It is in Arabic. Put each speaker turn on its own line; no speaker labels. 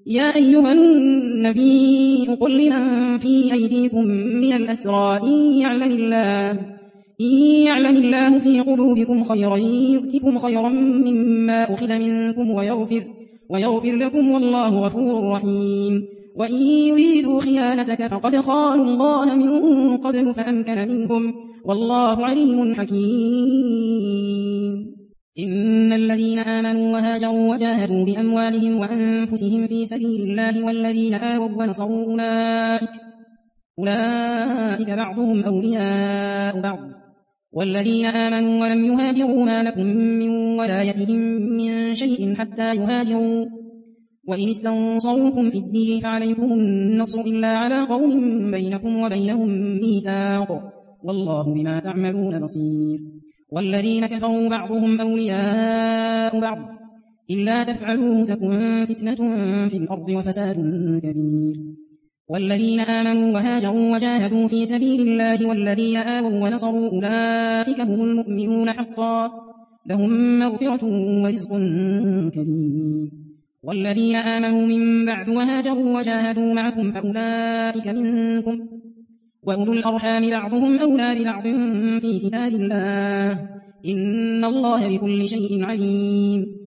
يا أيها النبي قل لمن في أيديكم من الأسرى إن يعلم الله في قلوبكم خيرا يؤتكم خيرا مما أخذ منكم ويغفر لكم والله غفور رحيم. وإن يريدوا خيانتك فقد خانوا الله من قبل فأمكن منهم والله عليم حكيم. إن الذين آمنوا وهاجروا وجاهدوا بأموالهم وأنفسهم في سبيل الله والذين آووا ونصروا أولئك بعضهم أولياء بعض والذين آمنوا ولم يهاجروا ما لكم من ولايتهم من شيء حتى يهاجروا وإن استنصروكم في الدين فعليكم النصر إلا على قوم بينكم وبينهم ميثاق والله بما تعملون بصير. والذين كفروا بعضهم أولياء بعض إلا تفعلوه تكن فتنة في الأرض وفساد كبير. والذين آمنوا وهاجروا وجاهدوا في سبيل الله والذين آووا ونصروا أولئك هم المؤمنون حقا لهم مغفرة ورزق كريم. والذين آمنوا من بعد وهاجروا وجاهدوا معكم فأولئك منكم وأولو الأرحام بعضهم أولى ببعض في كتاب الله إن الله بكل شيء عليم.